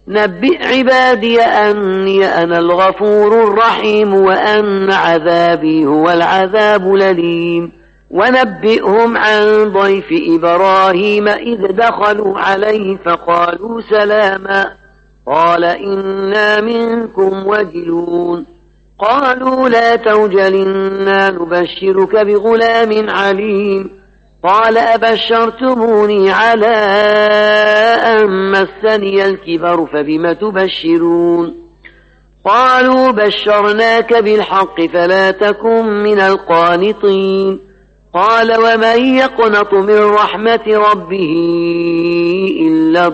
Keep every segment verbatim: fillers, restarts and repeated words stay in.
نبئ عبادي أني أنا الغفور الرحيم وأن عذابي هو العذاب الأليم. ونبئهم عن ضيف إبراهيم إذ دخلوا عليه فقالوا سلاما قال إنا منكم وجلون قالوا لا توجل إنا نبشرك بغلام عليم قال أبشرتموني على أن مسني الكبر فبم تبشرون قالوا بشرناك بالحق فلا تكن من القانطين قال ومن يقنط من رحمة ربه إلا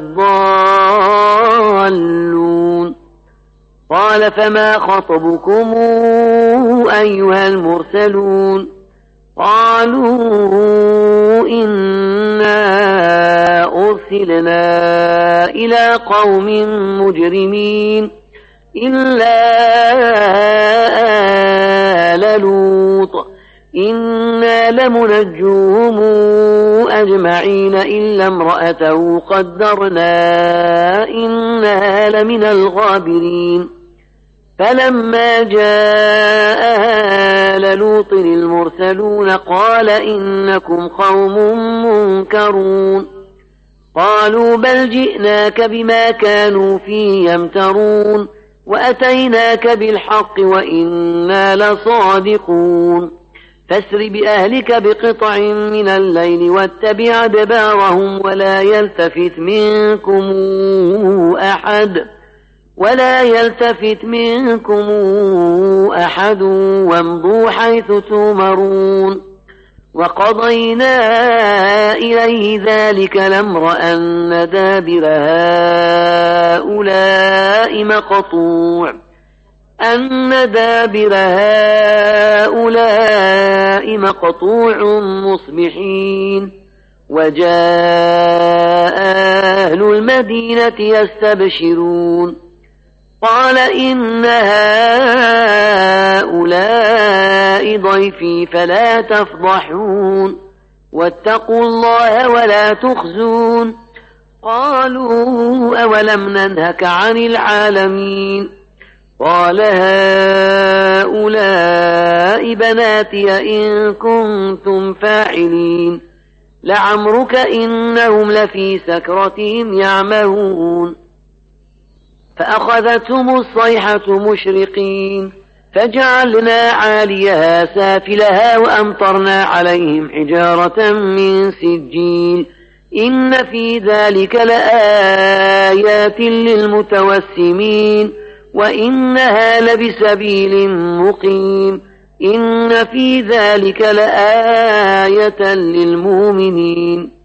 الضالون قال فما خطبكم أيها المرسلون قالوا إنا أرسلنا إلى قوم مجرمين إلا آل لوط إنا لمنجوهم أجمعين إلا امرأته قدرنا إنها لمن الغابرين فلما جاء آل لوط المرسلون قال إنكم قوم منكرون قالوا بل جئناك بما كانوا فيه يمترون وأتيناك بالحق وإنا لصادقون فاسر بأهلك بقطع من الليل واتبع أدبارهم ولا يلتفت منكم أحد ولا يلتفت منكم أحد وامضوا حيث تؤمرون وقضينا إليه ذلك الأمر أن دابر هؤلاء مقطوع أن دابر هؤلاء مقطوع مصبحين وجاء أهل المدينة يستبشرون قال إن هؤلاء ضيفي فلا تفضحون واتقوا الله ولا تخزون قالوا أولم ننهك عن العالمين قال هؤلاء بناتي إن كنتم فاعلين لعمرك إنهم لفي سكرتهم يعمهون فأخذتهم الصيحة مشرقين فجعلنا عاليها سافلها وأمطرنا عليهم حجارة من سجيل إن في ذلك لآيات للمتوسمين وإنها لبسبيل مقيم إن في ذلك لآية للمؤمنين